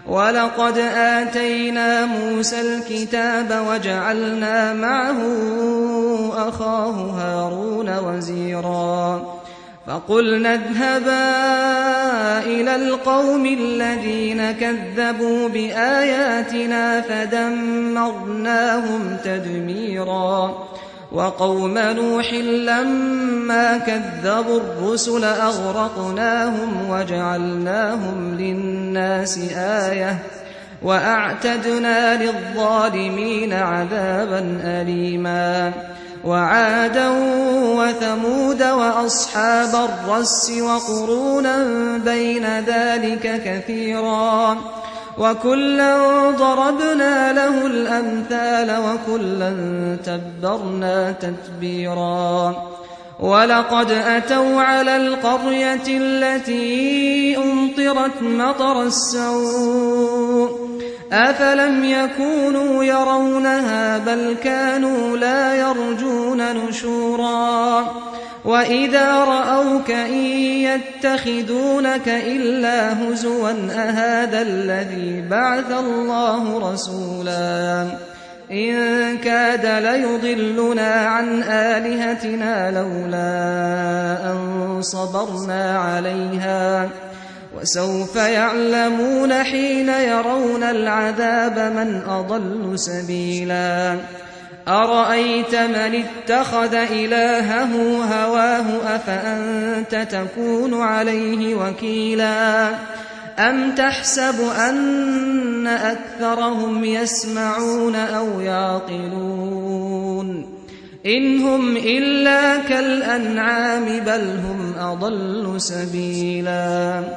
ولقد آتينا موسى الكتاب وجعلنا معه أخاه هارون وزيرا فقلنا اذهبا إلى القوم الذين كذبوا بآياتنا فدمرناهم تدميرا وقوم نوح لما كذبوا الرسل أغرقناهم وجعلناهم للناس آية وأعتدنا للظالمين عذابا أليما وعادا وثمود وأصحاب الرس وقرونا بين ذلك كثيرا وكلا ضربنا له الأمثال وكلا تبرنا تتبيرا ولقد أتوا على القرية التي أمطرت مطر السوء أفلم يكونوا يرونها بل كانوا لا يرجون نشورا وإذا رأوك إن يتخذونك إلا هزوا أهذا الذي بعث الله رسولا إن كاد ليضلنا عن آلهتنا لولا أن صبرنا عليها وسوف يعلمون حين يرون العذاب من أضل سبيلا أرأيت من اتخذ إلهه هواه أفأنت تكون عليه وكيلا أم تحسب أن أكثرهم يسمعون أو يعقلون إن هم إلا كالأنعام بل هم أضل سبيلا